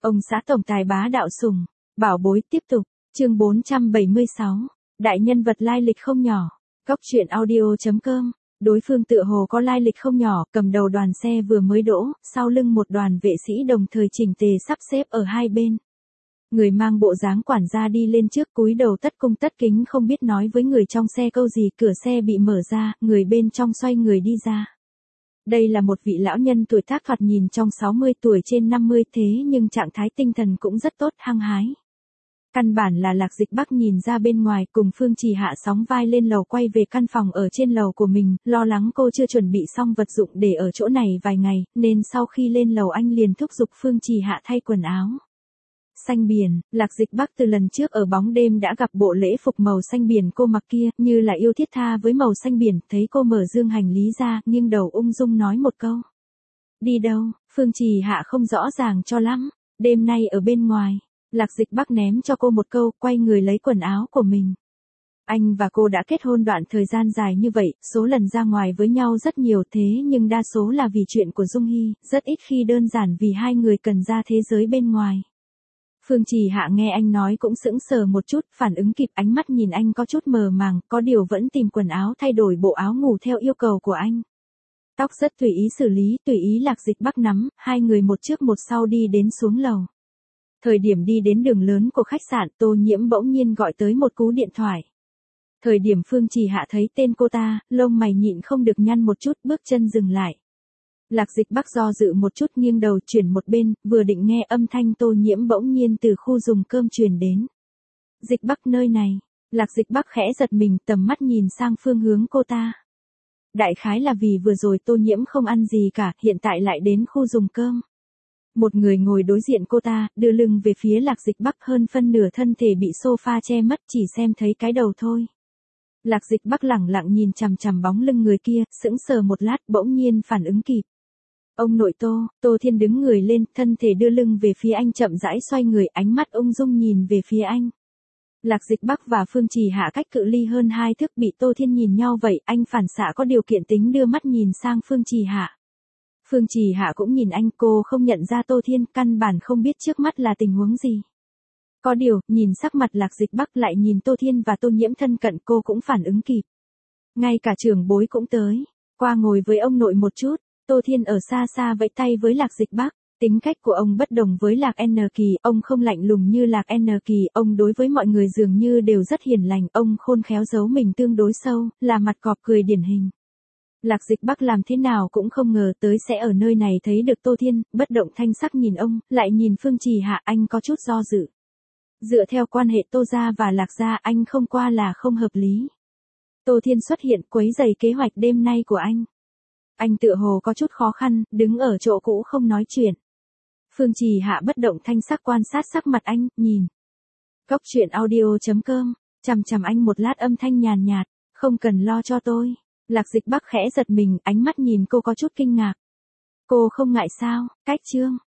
Ông xã tổng tài bá đạo sủng, bảo bối tiếp tục, chương 476, đại nhân vật lai lịch không nhỏ, góc truyện audio.com, đối phương tựa hồ có lai lịch không nhỏ, cầm đầu đoàn xe vừa mới đỗ, sau lưng một đoàn vệ sĩ đồng thời chỉnh tề sắp xếp ở hai bên. Người mang bộ dáng quản gia đi lên trước cúi đầu tất cung tất kính không biết nói với người trong xe câu gì, cửa xe bị mở ra, người bên trong xoay người đi ra. Đây là một vị lão nhân tuổi tác thoạt nhìn trong 60 tuổi trên 50 thế nhưng trạng thái tinh thần cũng rất tốt, hăng hái. Căn bản là Lạc Dịch Bắc nhìn ra bên ngoài cùng Phương Trì Hạ sóng vai lên lầu quay về căn phòng ở trên lầu của mình, lo lắng cô chưa chuẩn bị xong vật dụng để ở chỗ này vài ngày, nên sau khi lên lầu anh liền thúc giục Phương Trì Hạ thay quần áo. Xanh biển, Lạc Dịch Bắc từ lần trước ở bóng đêm đã gặp bộ lễ phục màu xanh biển cô mặc kia, như là yêu thiết tha với màu xanh biển, thấy cô mở dương hành lý ra, nghiêng đầu ung dung nói một câu. Đi đâu? Phương Trì Hạ không rõ ràng cho lắm, đêm nay ở bên ngoài. Lạc Dịch Bắc ném cho cô một câu, quay người lấy quần áo của mình. Anh và cô đã kết hôn đoạn thời gian dài như vậy, số lần ra ngoài với nhau rất nhiều thế nhưng đa số là vì chuyện của Dung Hy, rất ít khi đơn giản vì hai người cần ra thế giới bên ngoài. Phương Trì Hạ nghe anh nói cũng sững sờ một chút, phản ứng kịp, ánh mắt nhìn anh có chút mờ màng, có điều vẫn tìm quần áo thay đổi bộ áo ngủ theo yêu cầu của anh. Tóc rất tùy ý xử lý, tùy ý Lạc Dịch Bắc nắm, hai người một trước một sau đi đến xuống lầu. Thời điểm đi đến đường lớn của khách sạn, Tô Nhiễm bỗng nhiên gọi tới một cú điện thoại. Thời điểm Phương Trì Hạ thấy tên cô ta, lông mày nhịn không được nhăn một chút, bước chân dừng lại. Lạc Dịch Bắc do dự một chút, nghiêng đầu chuyển một bên, vừa định nghe âm thanh Tô Nhiễm bỗng nhiên từ khu dùng cơm truyền đến. Dịch Bắc nơi này, Lạc Dịch Bắc khẽ giật mình, tầm mắt nhìn sang phương hướng cô ta. Đại khái là vì vừa rồi Tô Nhiễm không ăn gì cả, hiện tại lại đến khu dùng cơm. Một người ngồi đối diện cô ta, đưa lưng về phía Lạc Dịch Bắc, hơn phân nửa thân thể bị sofa che mất, chỉ xem thấy cái đầu thôi. Lạc Dịch Bắc lẳng lặng nhìn chằm chằm bóng lưng người kia, sững sờ một lát, bỗng nhiên phản ứng kịp. Ông nội Tô Thiên đứng người lên, thân thể đưa lưng về phía anh, chậm rãi xoay người, ánh mắt ung dung nhìn về phía anh. Lạc Dịch Bắc và Phương Trì Hạ cách cự ly hơn 2 thước, bị Tô Thiên nhìn nhau vậy, anh phản xạ có điều kiện tính đưa mắt nhìn sang Phương Trì Hạ. Phương Trì Hạ cũng nhìn anh, cô không nhận ra Tô Thiên, căn bản không biết trước mắt là tình huống gì. Có điều, nhìn sắc mặt Lạc Dịch Bắc lại nhìn Tô Thiên và Tô Nhiễm thân cận, cô cũng phản ứng kịp. Ngay cả trưởng bối cũng tới, qua ngồi với ông nội một chút. Tô Thiên ở xa xa vẫy tay với Lạc Dịch Bắc. Tính cách của ông bất đồng với Lạc N Kỳ, ông không lạnh lùng như Lạc N Kỳ, ông đối với mọi người dường như đều rất hiền lành, ông khôn khéo giấu mình tương đối sâu, là mặt cọp cười điển hình. Lạc Dịch Bắc làm thế nào cũng không ngờ tới sẽ ở nơi này thấy được Tô Thiên, bất động thanh sắc nhìn ông, lại nhìn Phương Trì Hạ, anh có chút do dự. Dựa theo quan hệ Tô gia và Lạc gia, anh không qua là không hợp lý. Tô Thiên xuất hiện quấy rầy kế hoạch đêm nay của anh. Anh tựa hồ có chút khó khăn, đứng ở chỗ cũ không nói chuyện. Phương Trì Hạ bất động thanh sắc quan sát sắc mặt anh, nhìn. Góc truyện audio.com, chằm chằm anh một lát, âm thanh nhàn nhạt, không cần lo cho tôi. Lạc Dịch Bắc khẽ giật mình, ánh mắt nhìn cô có chút kinh ngạc. Cô không ngại sao? Cách chương.